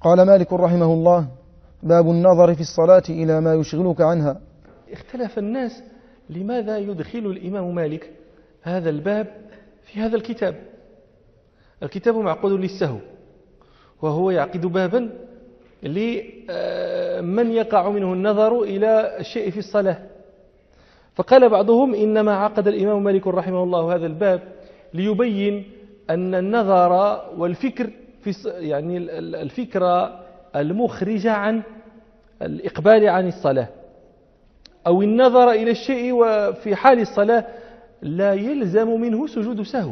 قال مالك رحمه الله: باب النظر في الصلاة إلى ما يشغلك عنها. اختلف الناس لماذا يدخل الإمام مالك هذا الباب في هذا الكتاب. الكتاب معقود للسهو، وهو يعقد بابا لمن يقع منه النظر إلى الشيء في الصلاة. فقال بعضهم إنما عقد الإمام مالك رحمه الله هذا الباب ليبين أن النظر والفكر يعني الفكرة المخرجة عن الإقبال عن الصلاة أو النظر إلى الشيء وفي حال الصلاة لا يلزم منه سجود سهو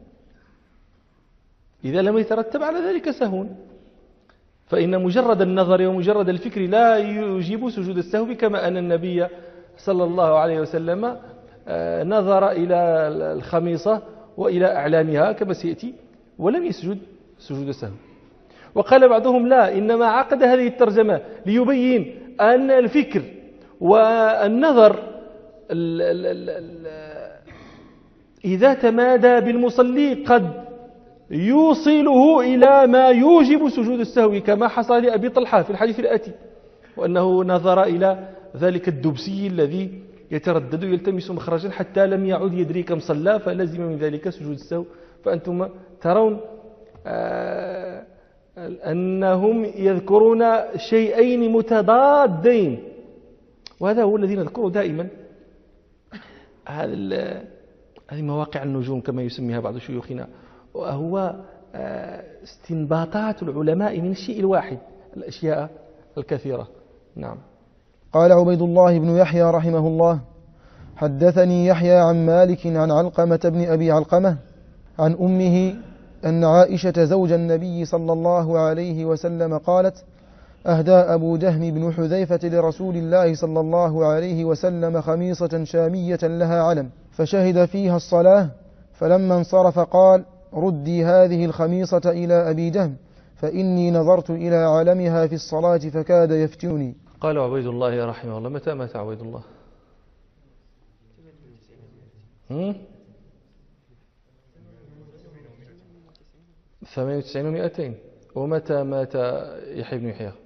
إذا لم يترتب على ذلك سهو، فإن مجرد النظر ومجرد الفكر لا يجيب سجود السهو، كما أن النبي صلى الله عليه وسلم نظر إلى الخميصة وإلى أعلامها كما سيأتي ولم يسجد سجود السهو. وقال بعضهم لا، إنما عقد هذه الترجمة ليبين أن الفكر والنظر إذا تمادى بالمصلي قد يوصله إلى ما يوجب سجود السهو، كما حصل لأبي طلحة في الحديث الآتي، وأنه نظر إلى ذلك الدبسي الذي يتردد يلتمس مخرجا حتى لم يعد يدري كم صلى فلزم من ذلك سجود السهو. فأنتم ترون أنهم يذكرون شيئين متضادين، وهذا هو الذي نذكره دائما. هذه مواقع النجوم كما يسميها بعض شيوخنا، وهو استنباطات العلماء من الشيء الواحد الأشياء الكثيرة. نعم. قال عبيد الله بن يحيى رحمه الله: حدثني يحيى عن مالك عن علقمة بن أبي علقمة عن أمه أن عائشة زوج النبي صلى الله عليه وسلم قالت: أهدى أبو جهم بن حذيفة لرسول الله صلى الله عليه وسلم خميصة شامية لها علم، فشهد فيها الصلاة، فلما انصرف قال: ردي هذه الخميصة إلى أبي جهم فإني نظرت إلى علمها في الصلاة فكاد يفتنني. قال عبيد الله رحمه الله: متى مات عبيد الله؟ 98 و200. ومتى مات يحيى بن يحيى؟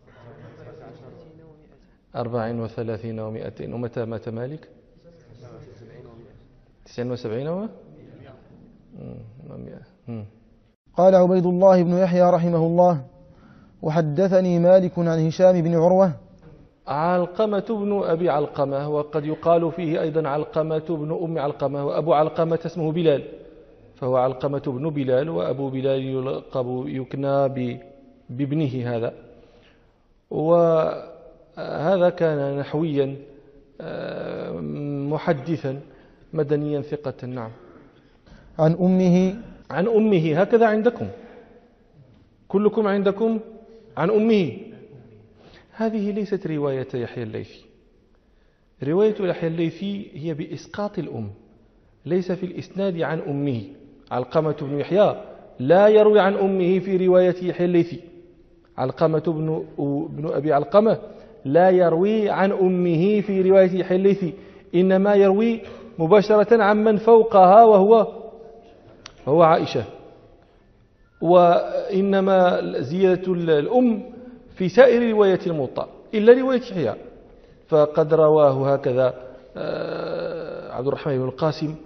34 و200. ومتى مات مالك؟ 79 و100. قال عبيد الله بن يحيى رحمه الله: وحدثني مالك عن هشام بن عروة. علقمة بن أبي علقمة، وقد يقال فيه أيضا علقمة بن أم علقمة، وأبو علقمة اسمه بلال، فهو علقمة بن بلال، وأبو بلال يكنى بابنه هذا. وهذا كان نحويا محدثا مدنيا ثقة. نعم. عن أمه هكذا عندكم كلكم عندكم عن أمه. هذه ليست رواية يحيى الليثي. رواية يحيى الليثي هي بإسقاط الأم، ليس في الإسناد عن أمه. علقمة بن يحيى لا يروي عن أمه في رواية يحيى الليثي. علقمة بن أبي علقمة لا يروي عن أمه في رواية يحيى الليثي، إنما يروي مباشرة عن من فوقها وهو عائشة. وإنما زيادة الأم في سائر رواية الموطأ إلا رواية يحيى، فقد رواه هكذا عبد الرحمن بن القاسم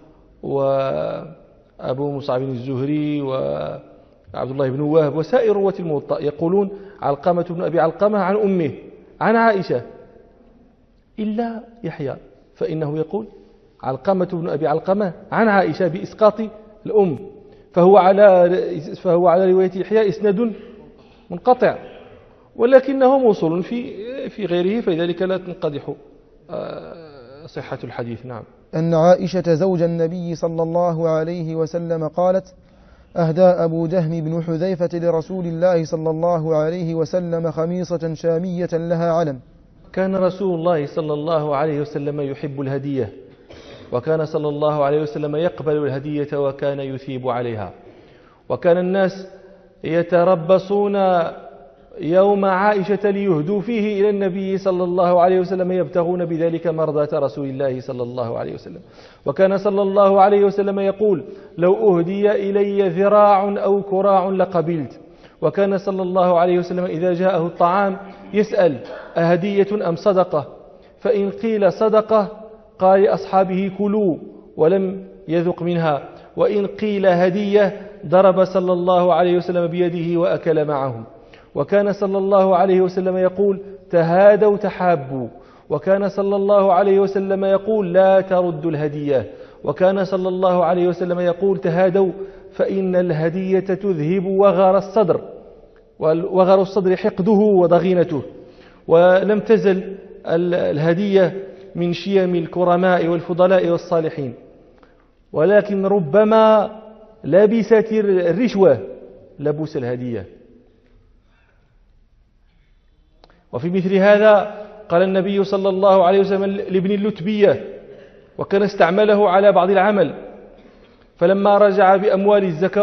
وأبو مصعب الزهري وعبد الله بن وهب وسائر رواة الموطأ يقولون علقمة بن أبي علقمة عن أمه عن عائشة، إلا يحيى فإنه يقول علقمة بن أبي علقمة عن عائشة بإسقاط الأم، فهو على رواية يحيى إسناد منقطع، ولكنه موصول في غيره، فلذلك لا تنقدح صحة الحديث. نعم. أن عائشة زوج النبي صلى الله عليه وسلم قالت: أهدى أبو جهم بن حذيفة لرسول الله صلى الله عليه وسلم خميصة شامية لها علم. كان رسول الله صلى الله عليه وسلم يحب الهدية، وكان صلى الله عليه وسلم يقبل الهدية وكان يثيب عليها، وكان الناس يتربصون يوم عائشة ليهدوا فيه إلى النبي صلى الله عليه وسلم يبتغون بذلك مرضاة رسول الله صلى الله عليه وسلم. وكان صلى الله عليه وسلم يقول: لو أهدي إلي ذراع أو كراع لقبلت، وكان صلى الله عليه وسلم إذا جاءه الطعام يسأل أهدية أم صدقة؟ فإن قيل صدقة قال لأصحابه كلوا ولم يذق منها، وإن قيل هدية ضرب صلى الله عليه وسلم بيده وأكل معهم. وكان صلى الله عليه وسلم يقول تهادوا تحابوا، وكان صلى الله عليه وسلم يقول لا تردوا الهدية، وكان صلى الله عليه وسلم يقول تهادوا فإن الهدية تذهب وغر الصدر، وغر الصدر حقده وضغينته. ولم تزل الهدية من شيم الكرماء والفضلاء والصالحين، ولكن ربما لبست الرشوة لبس الهدية. وفي مثل هذا قال النبي صلى الله عليه وسلم لابن اللتبية، وكان استعمله على بعض العمل، فلما رجع بأموال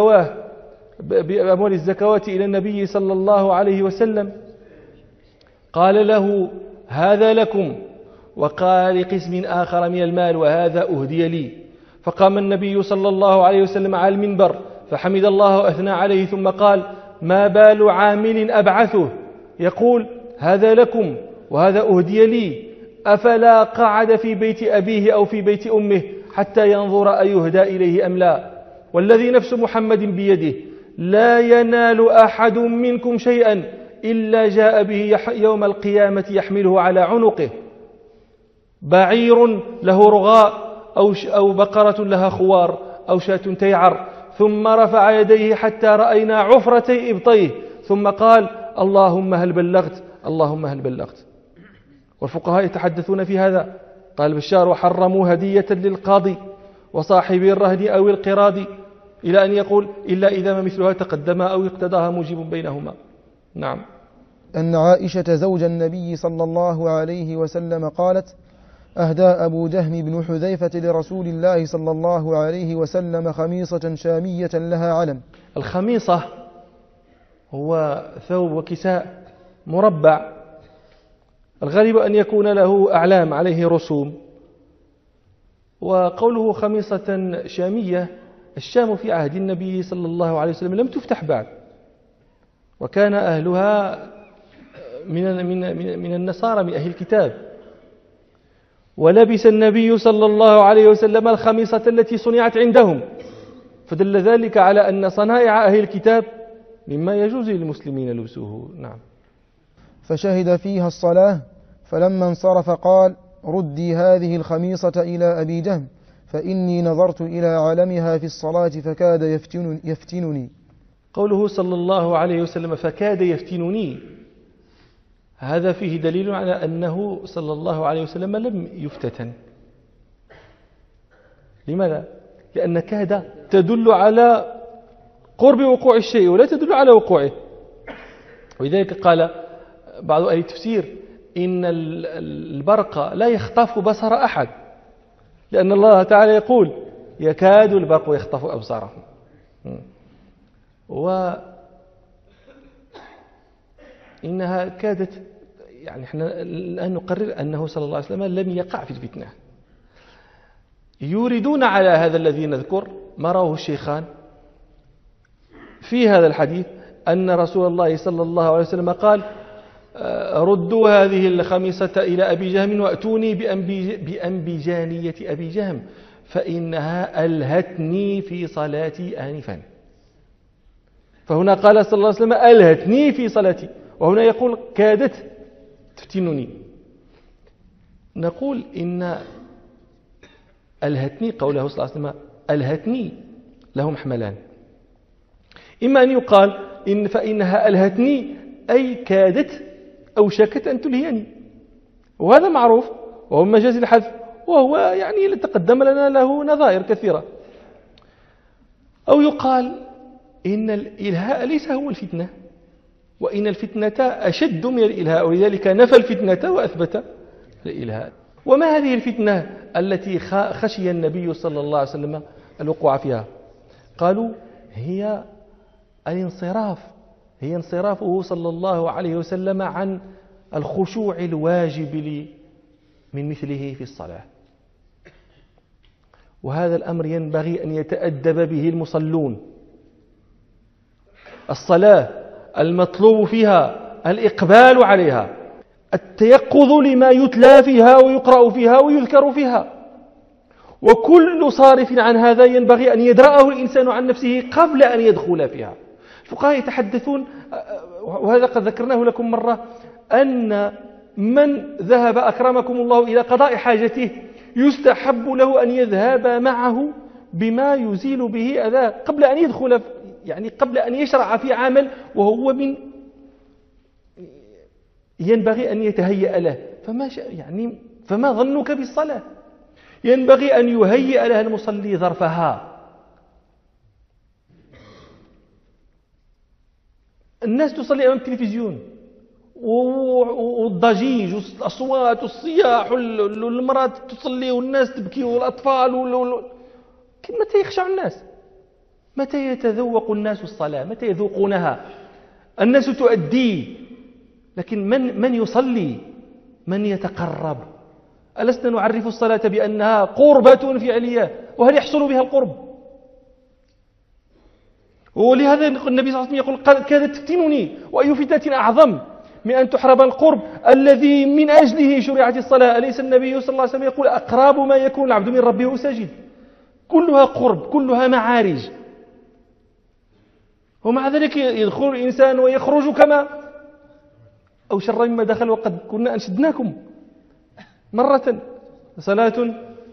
الزكوات إلى النبي صلى الله عليه وسلم قال له هذا لكم، وقال لقسم آخر من المال وهذا أهدي لي. فقام النبي صلى الله عليه وسلم على المنبر فحمد الله وأثنى عليه، ثم قال ما بال عامل أبعثه يقول هذا لكم وهذا أهدي لي، أفلا قعد في بيت أبيه أو في بيت أمه حتى ينظر أيهدى إليه أم لا؟ والذي نفس محمد بيده لا ينال أحد منكم شيئا إلا جاء به يوم القيامة يحمله على عنقه، بعير له رغاء أو بقرة لها خوار أو شاة تيعر، ثم رفع يديه حتى رأينا عفرتي إبطيه، ثم قال اللهم هل بلغت، اللهم هل بلغت. والفقهاء يتحدثون في هذا. قال بشار وحرموا هدية للقاضي وصاحب الرهن أو القراض، إلى أن يقول إلا إذا ما مثلها تقدم أو اقتضاها موجب بينهما. نعم. أن عائشة زوج النبي صلى الله عليه وسلم قالت أهدى أبو جهم بن حذيفة لرسول الله صلى الله عليه وسلم خميصة شامية لها علم. الخميصة هو ثوب وكساء مربع، الغالب أن يكون له أعلام عليه رسوم. وقوله خميصة شامية، الشام في عهد النبي صلى الله عليه وسلم لم تفتح بعد، وكان أهلها من النصارى من أهل الكتاب، ولبس النبي صلى الله عليه وسلم الخميصة التي صنعت عندهم، فدل ذلك على أن صنائع أهل الكتاب مما يجوز للمسلمين لبسه. نعم. فشهد فيها الصلاة، فلما انصرف قال ردي هذه الخميصة إلى أبي جهم فإني نظرت إلى علمها في الصلاة فكاد يفتنني. قوله صلى الله عليه وسلم فكاد يفتنني، هذا فيه دليل على أنه صلى الله عليه وسلم لم يفتتن. لماذا؟ لأن كاد تدل على قرب وقوع الشيء ولا تدل على وقوعه. ولذلك قال بعض أهل التفسير إن البرق لا يخطف بصر أحد، لأن الله تعالى يقول يكاد البرق يخطف أبصارهم. وإنها كادت، يعني احنا الآن نقرر أنه صلى الله عليه وسلم لم يقع في الفتنة. يوردون على هذا الذي نذكر ما رواه الشيخان في هذا الحديث أن رسول الله صلى الله عليه وسلم قال ردوا هذه الخميصة إلى أبي جهم وأتوني بأنبجانية أبي جهم فإنها ألهتني في صلاتي آنفا. فهنا قال صلى الله عليه وسلم ألهتني في صلاتي، وهنا يقول كادت تفتنني. نقول إن ألهتني، قوله صلى الله عليه وسلم ألهتني، له محملان. إما أن يقال إن فإنها ألهتني أي كادت أو شكت أن تلهيني، وهذا معروف وهو مجاز الحذف، وهو يعني تقدم لنا له نظائر كثيرة. أو يقال إن الإلهاء ليس هو الفتنة، وإن الفتنة أشد من الإلهاء، ولذلك نفى الفتنة وأثبت الإلهاء. وما هذه الفتنة التي خشي النبي صلى الله عليه وسلم الوقوع فيها؟ قالوا هي الانصراف، هي انصرافه صلى الله عليه وسلم عن الخشوع الواجب من مثله في الصلاة. وهذا الأمر ينبغي أن يتأدب به المصلون. الصلاة المطلوب فيها الإقبال عليها، التيقظ لما يتلى فيها ويقرأ فيها ويذكر فيها. وكل صارف عن هذا ينبغي أن يدرأه الإنسان عن نفسه قبل أن يدخل فيها. الفقهاء يتحدثون، وهذا قد ذكرناه لكم مرة، أن من ذهب أكرمكم الله إلى قضاء حاجته يستحب له أن يذهب معه بما يزيل به أذاه قبل أن يدخل، يعني قبل أن يشرع في عمل وهو من ينبغي أن يتهيأ له. فما ظنك بالصلاة؟ ينبغي أن يهيئ لها المصلي ظرفها. الناس تصلي أمام التلفزيون والضجيج والأصوات والصياح والمرأة تصلي والناس تبكي والأطفال متى يخشع الناس؟ متى يتذوق الناس الصلاة؟ متى يذوقونها؟ الناس تؤدي، لكن من يصلي؟ من يتقرب؟ ألسنا نعرف الصلاة بأنها قربة فعلية؟ وهل يحصل بها القرب؟ ولهذا النبي صلى الله عليه وسلم يقول كادت تفتنني، وأي فتنة أعظم من أن تحرم القرب الذي من أجله شرعت الصلاة. أليس النبي صلى الله عليه وسلم يقول أقرب ما يكون العبد من ربه ساجد؟ كلها قرب، كلها معارج، ومع ذلك يدخل الإنسان ويخرج كما أو شر مما دخل. وقد كنا أنشدناكم مرة صلاة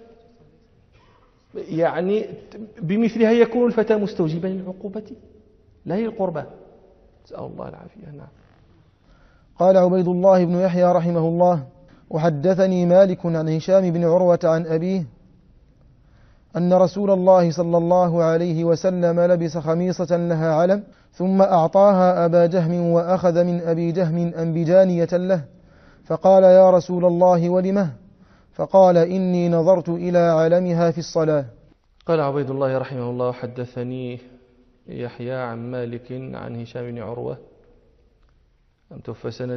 يعني بمثلها يكون الفتى مستوجبا للعقوبة لا للقربة. نسأل الله العافية. نعم. قال عبيد الله بن يحيى رحمه الله: وحدثني مالك عن هشام بن عروة عن أبيه أن رسول الله صلى الله عليه وسلم لبس خميصة لها علم ثم أعطاها أبا جهم وأخذ من أبي جهم أنبجانية له، فقال: يا رسول الله ولمه؟ فقال: إني نظرت إلى علمها في الصلاة. قال عبيد الله رحمه الله: حدثني يحيى عن مالك عن هشام بن عروة أن توفى سنة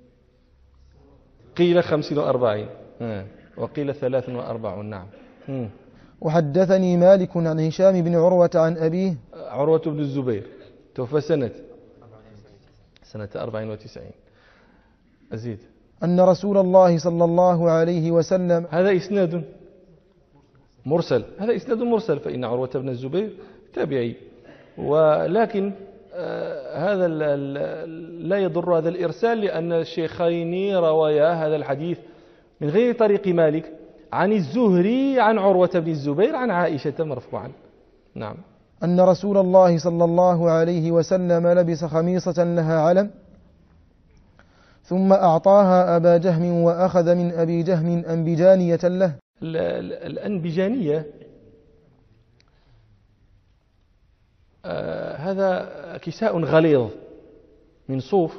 قيل 45 وقيل 43. نعم. وحدثني مالك عن هشام بن عروة عن أبيه عروة بن الزبير توفى سنة 94. أزيد. أن رسول الله صلى الله عليه وسلم. هذا إسناد مرسل، فإن عروة بن الزبير تابعي، ولكن هذا لا يضر هذا الإرسال، لأن الشيخين روايا هذا الحديث من غير طريق مالك عن الزهري عن عروة بن الزبير عن عائشة مرفوعا. نعم. أن رسول الله صلى الله عليه وسلم لبس خميصة لها علم ثم أعطاها أبا جهم وأخذ من أبي جهم أنبجانية له. الأنبجانية هذا كساء غليظ من صوف،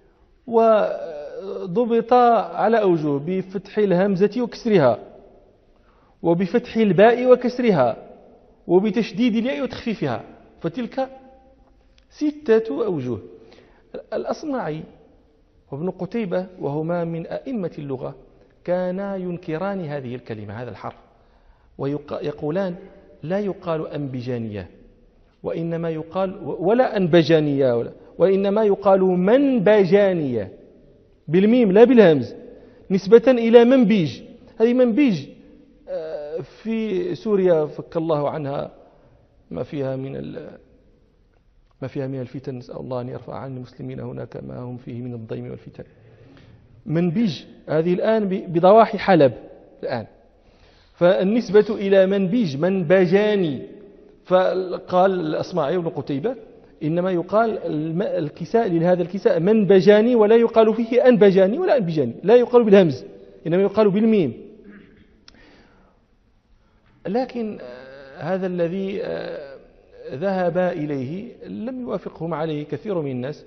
وضبط على أوجه: بفتح الهمزة وكسرها، وبفتح الباء وكسرها، وبتشديد الياء وتخفيفها، فتلك 6 أوجه. الأصمعي وابن قتيبة وهما من أئمة اللغة كانا ينكران هذه الكلمة، هذا الحرف، ويقولان لا يقال أنبجانية، وإنما يقال ولا أنبجانية، وإنما يقال منبجانية بالميم لا بالهمز، نسبة إلى منبيج. هذه منبيج في سوريا فك الله عنها ما فيها من الفتن. نسأل الله أن يرفع عن المسلمين هناك ما هم فيه من الضيم والفتن. منبيج هذه الآن بضواحي حلب الآن، فالنسبة إلى منبيج منبجاني. فقال الأصمعي وابن قتيبة إنما يقال الكساء لهذا الكساء منبجاني، ولا يقال فيه أنبجاني ولا أنبجاني، لا يقال بالهمز، إنما يقال بالميم. لكن هذا الذي ذهب إليه لم يوافقهم عليه كثير من الناس،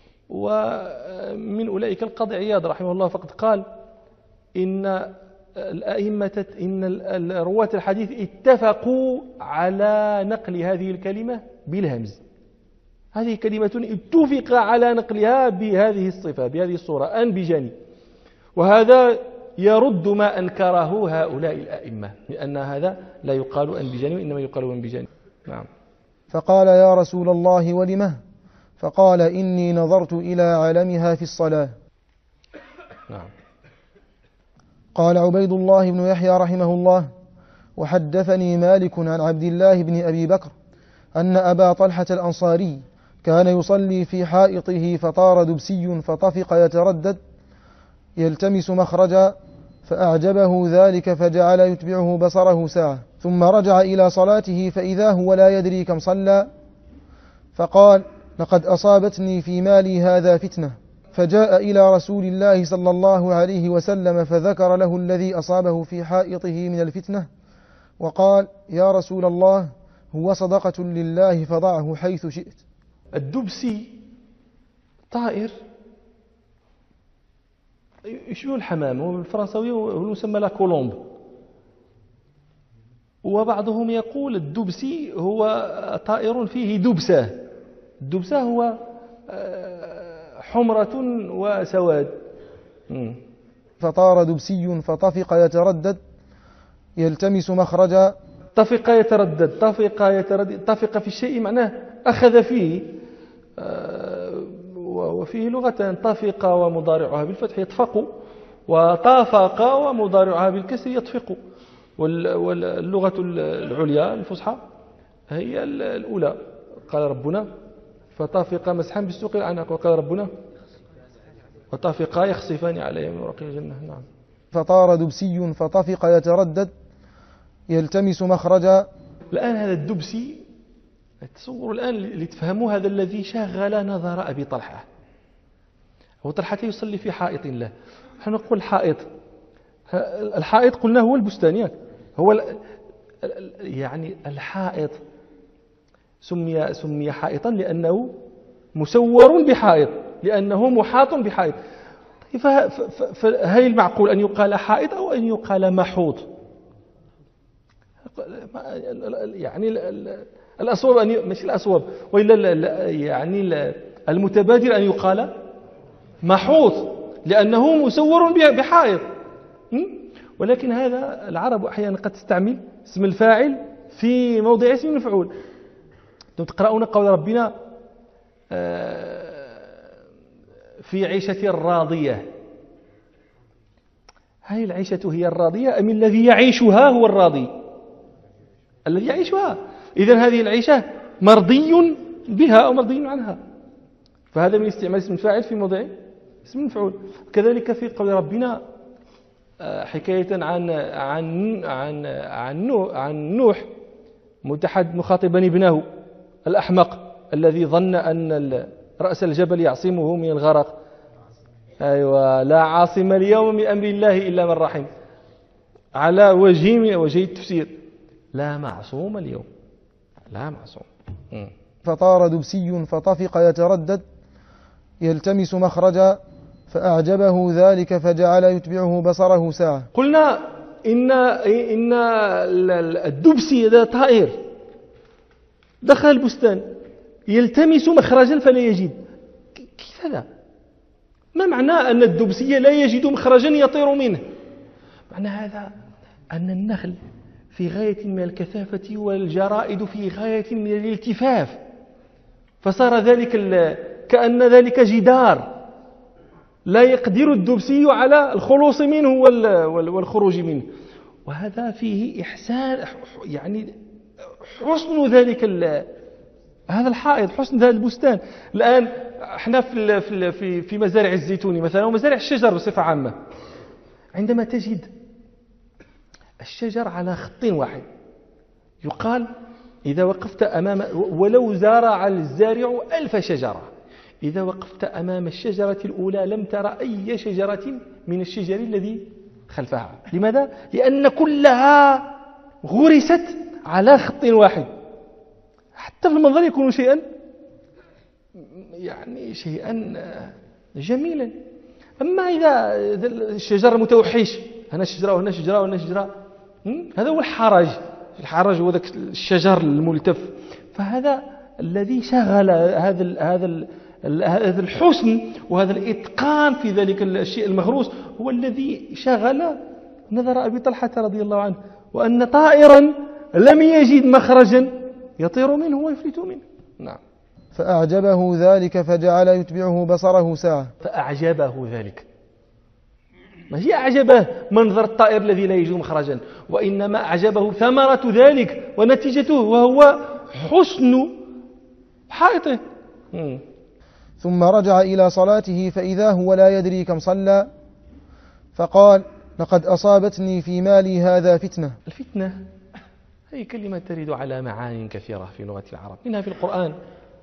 ومن أولئك القاضي عياض رحمه الله، فقد قال إن الأئمة إن رواة الحديث اتفقوا على نقل هذه الكلمة بالهمز. هذه كلمة اتفق على نقلها بهذه الصفة، بهذه الصورة، أنبجاني، وهذا يرد ما أنكره هؤلاء الأئمة، لأن هذا لا يقال أنبجاني وإنما يقال أنبجاني. نعم. فقال: يا رسول الله ولمه؟ فقال إني نظرت إلى علمها في الصلاة. نعم. قال عبيد الله بن يحيى رحمه الله: وحدثني مالك عن عبد الله بن أبي بكر أن أبا طلحة الأنصاري كان يصلي في حائطه فطار دبسي فطفق يتردد يلتمس مخرجا فأعجبه ذلك فجعل يتبعه بصره ساعة ثم رجع إلى صلاته فإذا هو لا يدري كم صلى فقال: لقد أصابتني في مالي هذا فتنة. فجاء إلى رسول الله صلى الله عليه وسلم فذكر له الذي أصابه في حائطه من الفتنة وقال: يا رسول الله، هو صدقة لله فضعه حيث شئت. الدبسي طائر يشبه الحمام، والفرنساوي هو يسمى لا كولومب، وبعضهم يقول الدبسي هو طائر فيه دبسة. الدبسة هو حمرة وسواد. فطار دبسي فطفق يتردد يلتمس مخرجا. طفق يتردد، طفق في الشيء معناه أخذ فيه، وفيه لغتان: طفق ومضارعها بالفتح يطفق، وطافق ومضارعها بالكسر يطفق. واللغة العليا الفصحى هي الأولى. قال ربنا: فطافق مسحا بالسوق الأعناق، وقال ربنا: وطافقا يخصفان عليه من ورق الجنة. نعم. فطار دبسي فطفق يتردد يلتمس مخرجا. الآن هذا الدبسي، تصوروا الآن لتفهموا هذا الذي شغل نظر أبي طلحة. أبو طلحة يصلي في حائط له. نحن نقول الحائط قلنا هو البستان، هو يعني الحائط سمي حائطا لأنه مسور بحائط، لأنه محاط بحائط. فهل المعقول أن يقال حائط أو أن يقال محوط؟ يعني الأصوب مش الأصوب، وإلا يعني المتبادر أن يقال محوط لأنه مسور بحائط. ولكن هذا العرب أحيانا قد تستعمل اسم الفاعل في موضع اسم المفعول. تقرؤون قول ربنا: في عيشة راضية. هل العيشة هي الراضية أم الذي يعيشها هو الراضي؟ الذي يعيشها. إذن هذه العيشة مرضي بها أو مرضي عنها، فهذا من استعمال اسم الفاعل في موضع اسم المفعول. كذلك في قول ربنا حكاية عن نوح مخاطبا ابنه الأحمق الذي ظن أن رأس الجبل يعصمه من الغرق. أيوة، لا عاصم اليوم من أمر الله إلا من رحم، على وجه من وجه التفسير، لا معصوم اليوم، لا معصوم. فطار دبسي فطفق يتردد يلتمس مخرجا فأعجبه ذلك فجعل يتبعه بصره ساعة. قلنا إن الدبسي هذا طائر دخل البستان يلتمس مخرجا فلا يجد. كيف هذا؟ ما معنى أن الدبسي لا يجد مخرجا يطير منه؟ معنى هذا أن النخل في غاية من الكثافة والجرائد في غاية من الالتفاف، فصار ذلك كأن ذلك جدار لا يقدر الدبسي على الخلوص منه والخروج منه. وهذا فيه إحسان، يعني حسن ذلك هذا الحائط، حسن هذا البستان. الآن احنا في مزارع الزيتون مثلا ومزارع الشجر بصفة عامة، عندما تجد الشجر على خط واحد يقال إذا وقفت أمام، ولو زرع الزارع 1000 شجرة، إذا وقفت أمام الشجرة الأولى لم ترى أي شجرة من الشجر الذي خلفها. لماذا؟ لأن كلها غرست على خط واحد، حتى في المنظر يكون شيئا جميلا. أما إذا الشجر متوحش، هنا شجرة وهنا شجرة وهنا شجرة، هذا هو الحرج هو ذاك الشجر الملتف. فهذا الذي شغل هذا الحسن وهذا الإتقان في ذلك الشيء المغروس هو الذي شغل نظر أبي طلحة رضي الله عنه، وأن طائرا لم يجد مخرجا يطير منه ويفلت منه. نعم. فأعجبه ذلك فجعل يتبعه بصره ساعة. فأعجبه ذلك، ما هي أعجبه منظر الطائر الذي لا يجد مخرجا، وإنما أعجبه ثمرة ذلك ونتيجته، وهو حسن حائطه. ثم رجع إلى صلاته فإذا هو لا يدري كم صلى، فقال: لقد أصابتني في مالي هذا فتنة. الفتنة هي كلمة ترد على معان كثيرة في لغة العرب، منها في القرآن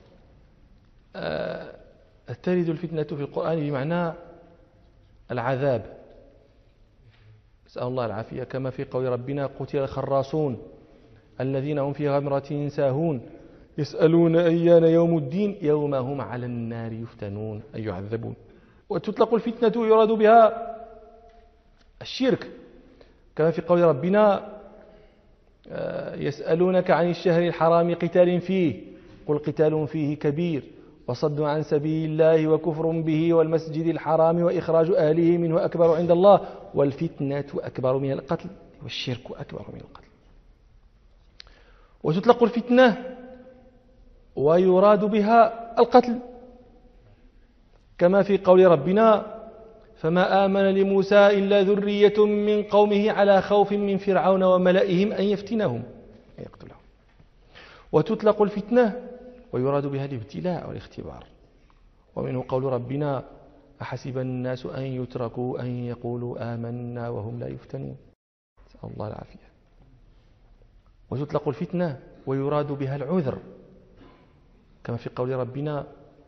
ترد الفتنة في القرآن بمعنى العذاب، نسأل الله العافية، كما في قول ربنا: قتل الخراصون الذين هم في غمرة ساهون يسألون أيان يوم الدين يوم هم على النار يفتنون أي يعذبون. وتطلق الفتنة يراد بها الشرك، كما في قول ربنا: يسألونك عن الشهر الحرام قتال فيه قل قتال فيه كبير وصد عن سبيل الله وكفر به والمسجد الحرام وإخراج أهله منه أكبر عند الله والفتنة أكبر من القتل والشرك أكبر من القتل. وتطلق الفتنة ويراد بها القتل، كما في قول ربنا: فما آمن لموسى إلا ذرية من قومه على خوف من فرعون وملئهم أن يفتنهم أن يقتلهم. وتطلق الفتنة ويراد بها الابتلاء والاختبار، ومنه قول ربنا: أحسب الناس أن يتركوا أن يقولوا آمنا وهم لا يفتنون، نسأل الله العافية. وتطلق الفتنة ويراد بها العذر، كما في قول ربنا: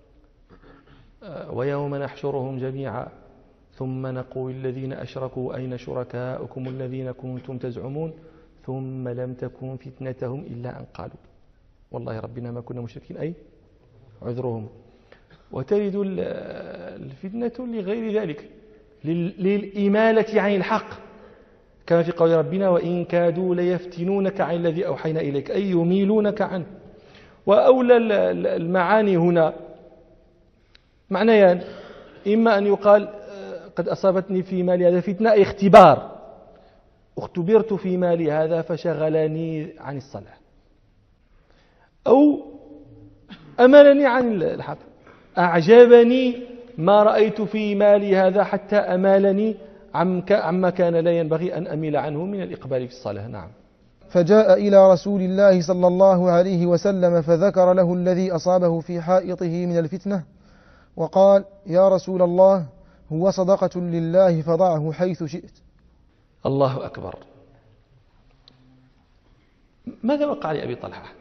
ويوم نحشرهم جميعا ثم نقول الذين أشركوا أين شركاؤكم الذين كنتم تزعمون ثم لم تكن فتنتهم إلا أن قالوا والله ربنا ما كنا مشركين، أي عذرهم. وترد الفتنة لغير ذلك، للإمالة عن الحق، كما في قول ربنا: وإن كادوا ليفتنونك عن الذي أوحينا إليك، أي يميلونك عنه. وأولى المعاني هنا معنيان: إما أن يقال قد أصابتني في مالي هذا فتنة، أي اختبار، اختبرت في مالي هذا فشغلني عن الصلاة، أو أملني عن الحق، أعجبني ما رأيت في مالي هذا حتى أمالني عما كان لا ينبغي أن أميل عنه من الإقبال في الصلاة. نعم. فجاء إلى رسول الله صلى الله عليه وسلم فذكر له الذي أصابه في حائطه من الفتنة، وقال: يا رسول الله، هو صدقة لله فضعه حيث شئت. الله أكبر. ماذا وقع لأبي طلحة؟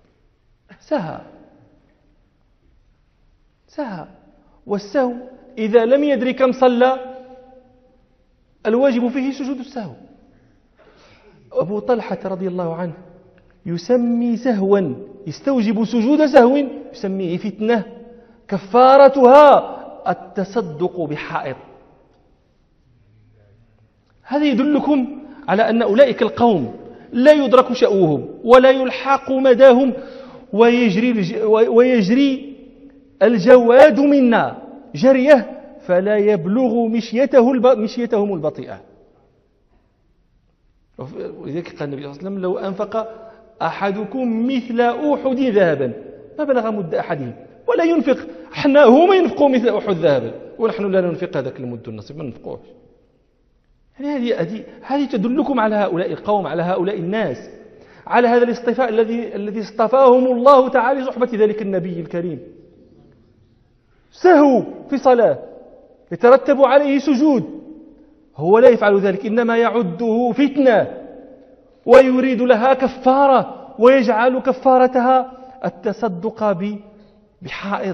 سهى، والسهو إذا لم يدري كم صلى الواجب فيه سجود السهو. أبو طلحة رضي الله عنه يسمي سهوا يستوجب سجود سهو يسميه فتنة كفارتها التصدق بحائط. هذا يدلكم على أن أولئك القوم لا يدرك شأوهم ولا يلحق مداهم، ويجري الجواد منا جريه فلا يبلغ مشيتهم البطيئة. ولذلك قال النبي صلى الله عليه وسلم: لو أنفق أحدكم مثل أحد ذهبا ما بلغ مد أحدهم ولا ينفق. احنا هما ينفقوا مثل أحد ذهبا ونحن لا ننفق هذاك المد النصيب، ما ننفقوش. يعني هذه تدلكم على هؤلاء القوم، على هؤلاء الناس، على هذا الاصطفاء الذي اصطفاهم الله تعالى لصحبة ذلك النبي الكريم. سهو في صلاة يترتب عليه سجود، هو لا يفعل ذلك، إنما يعده فتنة ويريد لها كفارة، ويجعل كفارتها التصدق بحائط.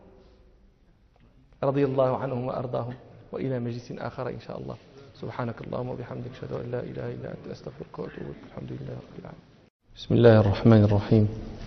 رضي الله عنهم وأرضاهم، وإلى مجلس آخر إن شاء الله. سبحانك اللهم وبحمدك أشهد أن لا إله إلا أنت أستغفرك وأتوب إليك. الحمد لله رب العالمين. بسم الله الرحمن الرحيم.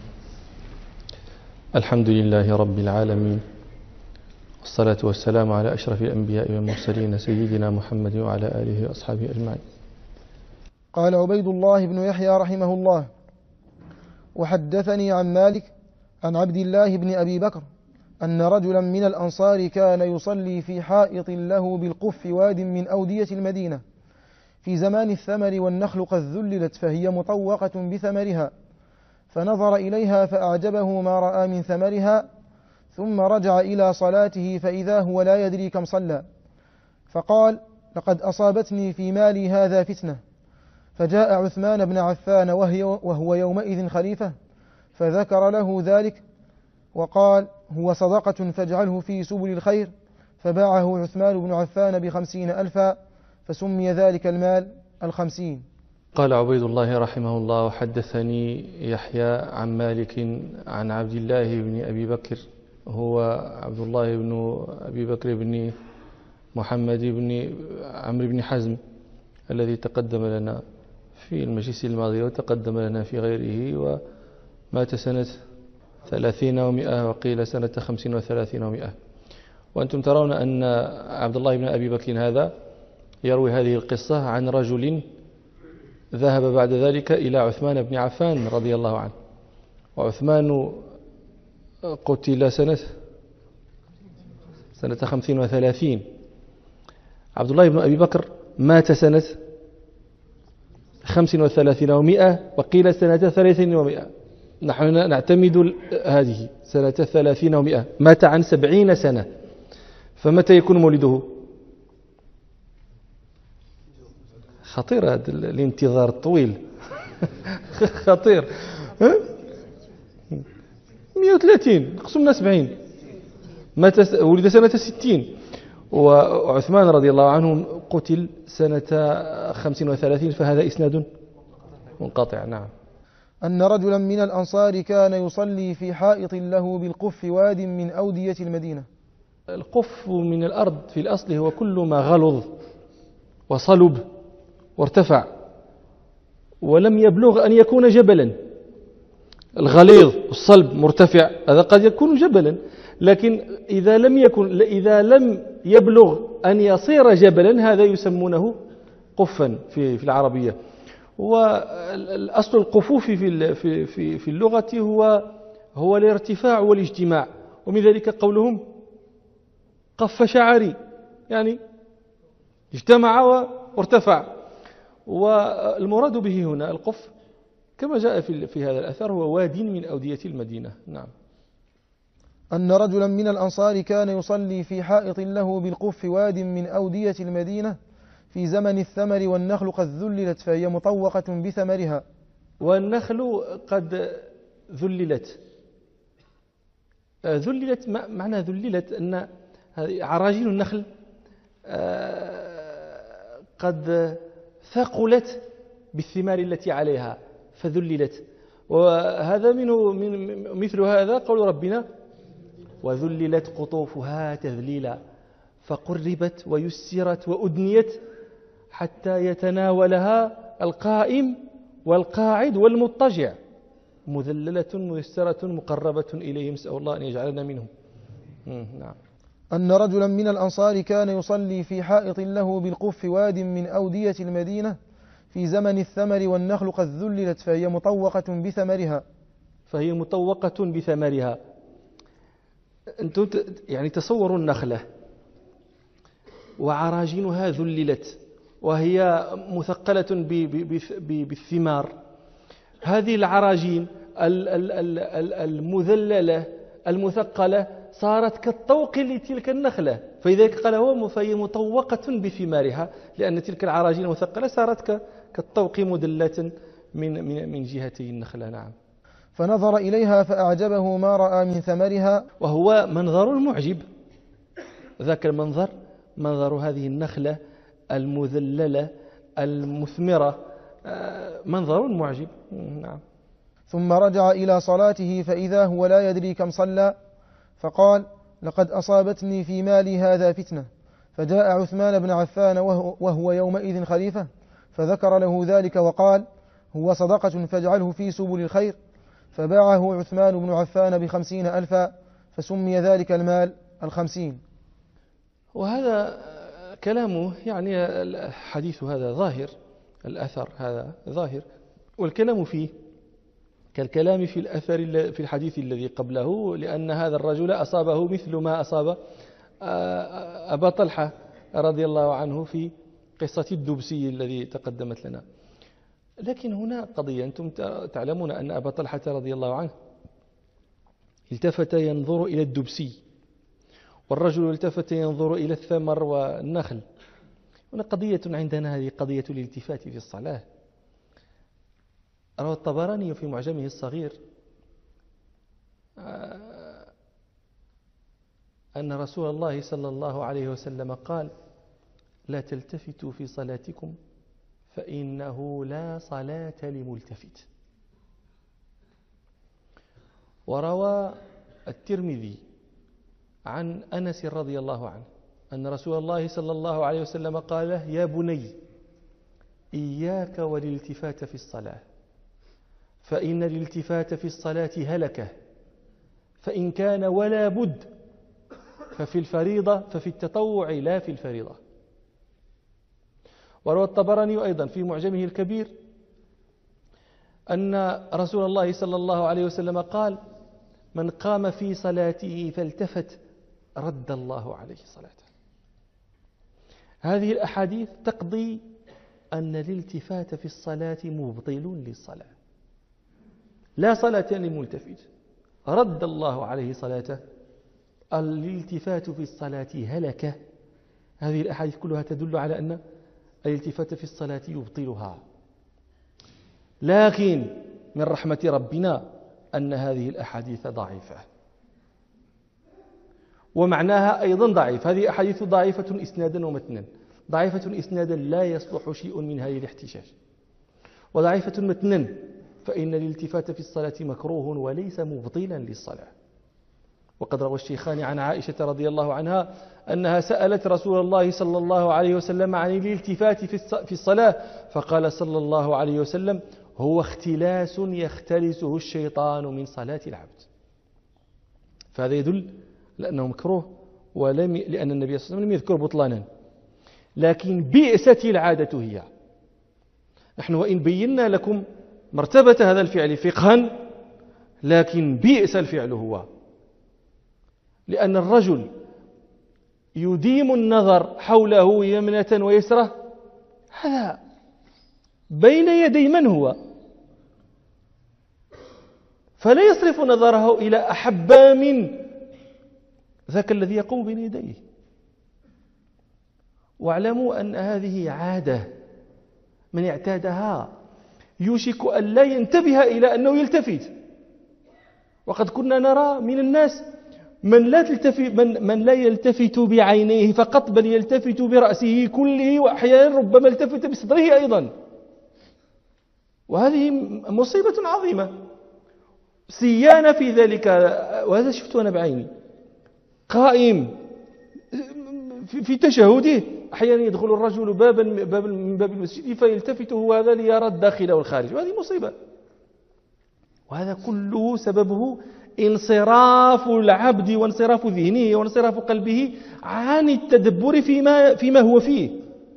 الحمد لله رب العالمين، والصلاة والسلام على أشرف الأنبياء والمرسلين سيدنا محمد وعلى آله وأصحابه أجمعين. قال عبيد الله بن يحيى رحمه الله: وحدثني عن مالك عن عبد الله بن أبي بكر أن رجلا من الأنصار كان يصلي في حائط له بالقف واد من أودية المدينة في زمان الثمر والنخل قد ذللت فهي مطوقة بثمرها، فنظر إليها فأعجبه ما رأى من ثمرها، ثم رجع إلى صلاته فإذا هو لا يدري كم صلى، فقال: لقد أصابتني في مالي هذا فتنة. فجاء عثمان بن عفان وهو يومئذ خليفة، فذكر له ذلك وقال: هو صدقة فاجعله في سبل الخير. فباعه عثمان بن عفان ب50,000، فسمي ذلك المال 50. قال عبيد الله رحمه الله: وحدثني يحيى عن مالك عن عبد الله بن أبي بكر، هو عبد الله بن أبي بكر بن محمد بن عمرو بن حزم الذي تقدم لنا في المجلس الماضي وتقدم لنا في غيره، ومات سنة 30 و100 وقيل سنة 35 و100. وأنتم ترون أن عبد الله بن أبي بكر هذا يروي هذه القصة عن رجل ذهب بعد ذلك إلى عثمان بن عفان رضي الله عنه، وعثمان قتل سنة 35. عبد الله بن أبي بكر مات سنة 35 و100 وقيل سنة 30 و100. نحن نعتمد هذه سنة 30 و100، مات عن 70 سنة. فمتى يكون مولده؟ خطير هذا الانتظار الطويل. خطير. 130 قسمنا 70، ولد سنة 60. وعثمان رضي الله عنه قتل سنة 35، فهذا إسناد منقطع. نعم. أن رجلا من الأنصار كان يصلي في حائط له بالقف واد من أودية المدينة. القف من الأرض في الأصل هو كل ما غلظ وصلب وارتفع ولم يبلغ أن يكون جبلا. الغليظ والصلب مرتفع هذا قد يكون جبلا، لكن إذا لم يبلغ أن يصير جبلا هذا يسمونه قفا في العربية. والأصل القفوف في اللغة هو الارتفاع والاجتماع، ومن ذلك قولهم قف شعري، يعني اجتمع وارتفع. والمراد به هنا القف كما جاء في هذا الأثر هو واد من أودية المدينة. نعم. أن رجلا من الأنصار كان يصلي في حائط له بالقف واد من أودية المدينة في زمن الثمر، والنخل قد ذللت فهي مطوقة بثمرها. والنخل قد ذللت. ذللت معنى ذللت أن عراجين النخل قد ثقلت بالثمار التي عليها فذللت. وهذا مثل هذا قول ربنا: وذللت قطوفها تذليلا فقربت ويسرت وأدنيت حتى يتناولها القائم والقاعد والمضطجع، مذللة ميسرة مقربة إليهم، نسأل الله أن يجعلنا منهم. نعم. أن رجلا من الأنصار كان يصلي في حائط له بالقف واد من أودية المدينة في زمن الثمر، والنخل قد ذللت فهي مطوقة بثمرها. فهي مطوقة بثمرها. أنتم يعني تصوروا النخلة وعراجينها ذللت وهي مثقلة بالثمار. هذه العراجين المذللة المثقلة صارت كالطوق لتلك النخلة، فلذلك قال هو فهي مطوقة بثمارها، لأن تلك العراجين المثقلة صارت كالطوق مدلة من جهتي النخلة. نعم. فنظر إليها فأعجبه ما رأى من ثمرها، وهو منظر معجب. ذاك المنظر، منظر هذه النخلة المذللة المثمرة، منظر معجب. نعم. ثم رجع إلى صلاته فإذا هو لا يدري كم صلى، فقال: لقد أصابتني في مالي هذا فتنة. فجاء عثمان بن عفان وهو يومئذ خليفة، فذكر له ذلك وقال: هو صدقة فاجعله في سبل الخير. فباعه عثمان بن عفان ب50,000، فسمي ذلك المال 50. وهذا كلامه يعني الحديث هذا ظاهر، الأثر هذا ظاهر، والكلام فيه كالكلام في الأثر في الحديث الذي قبله، لأن هذا الرجل أصابه مثل ما أصاب أبا طلحة رضي الله عنه في قصة الدبسي الذي تقدمت لنا. لكن هنا قضية، أنتم تعلمون أن أبا طلحة رضي الله عنه التفت ينظر إلى الدبسي، والرجل التفت ينظر إلى الثمر والنخل. هنا قضية عندنا، هذه قضية الالتفات في الصلاة. روى الطبراني في معجمه الصغير أن رسول الله صلى الله عليه وسلم قال: لا تلتفتوا في صلاتكم فإنه لا صلاة لملتفت. وروى الترمذي عن أنس رضي الله عنه أن رسول الله صلى الله عليه وسلم قال له: يا بني إياك والالتفات في الصلاة، فإن الالتفات في الصلاة هلكة، فإن كان ولا بد ففي الفريضة، ففي التطوع لا في الفريضة. وروى الطبراني أيضا في معجمه الكبير أن رسول الله صلى الله عليه وسلم قال: من قام في صلاته فالتفت رد الله عليه صلاته. هذه الأحاديث تقضي أن الالتفات في الصلاة مبطل للصلاة، لا صلاة للملتفت، رد الله عليه صلاته. الالتفات في الصلاة هلكة. هذه الأحاديث كلها تدل على أن الالتفات في الصلاة يبطلها. لكن من رحمة ربنا أن هذه الأحاديث ضعيفة، ومعناها أيضا ضعيف. هذه أحاديث ضعيفة إسنادا ومتنا. ضعيفة إسنادا لا يصلح شيء من هذه الاحتجاج، وضعيفة متنا فإن الالتفات في الصلاة مكروه وليس مبطلا للصلاة. وقد روى الشيخان عن عائشة رضي الله عنها أنها سألت رسول الله صلى الله عليه وسلم عن الالتفات في الصلاة، فقال صلى الله عليه وسلم: هو اختلاس يختلسه الشيطان من صلاة العبد. فهذا يدل لأنه مكروه، لأن النبي صلى الله عليه وسلم لم يذكر بطلانا. لكن بئست العادة هي. نحن وإن بينا لكم مرتبة هذا الفعل فقها، لكن بئس الفعل هو، لأن الرجل يديم النظر حوله يمنة ويسرة، هذا بين يدي من هو؟ فلا يصرف نظره إلى أحب من ذاك الذي يقوم بين يديه. واعلموا أن هذه عادة من اعتادها يوشك أن لا ينتبه إلى أنه يلتفت. وقد كنا نرى من الناس من لا يلتفت بعينيه فقط، بل يلتفت برأسه كله، وأحيانا ربما التفت بصدره أيضا. وهذه مصيبة عظيمة سيانة في ذلك. وهذا شفته أنا بعيني، قائم في تشهده أحيانا يدخل الرجل من باب المسجد فيلتفت هو هذا ليرى الداخل والخارج، وهذه مصيبة. وهذا كله سببه انصراف العبد وانصراف ذهنه وانصراف قلبه عن التدبر فيما هو فيه.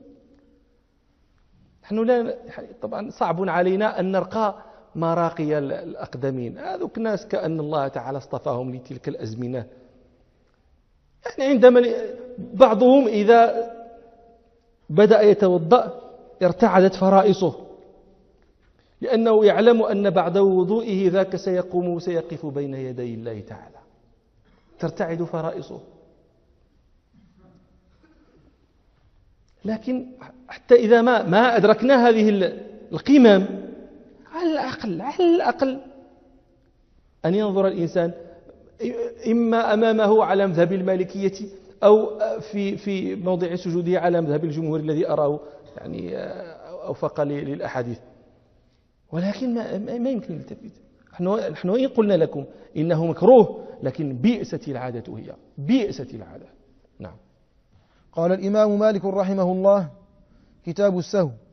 نحن لا، طبعا صعب علينا أن نرقى مراقي الأقدمين. هذوك الناس كأن الله تعالى اصطفاهم لتلك الأزمنة. يعني عندما بعضهم إذا بدأ يتوضأ ارتعدت فرائصه، لأنه يعلم أن بعد وضوئه ذاك سيقف بين يدي الله تعالى، ترتعد فرائصه. لكن حتى إذا ما أدركنا هذه القمم، على الأقل أن ينظر الإنسان إما أمامه على مذهب المالكية أو في موضع سجوده على مذهب الجمهور الذي أراه يعني أوفق للأحاديث. ولكن ما يمكن يلتفت. نحن إن قلنا لكم إنه مكروه، لكن بئست العادة هي، بئست العادة. نعم. قال الإمام مالك رحمه الله: كتاب السهو.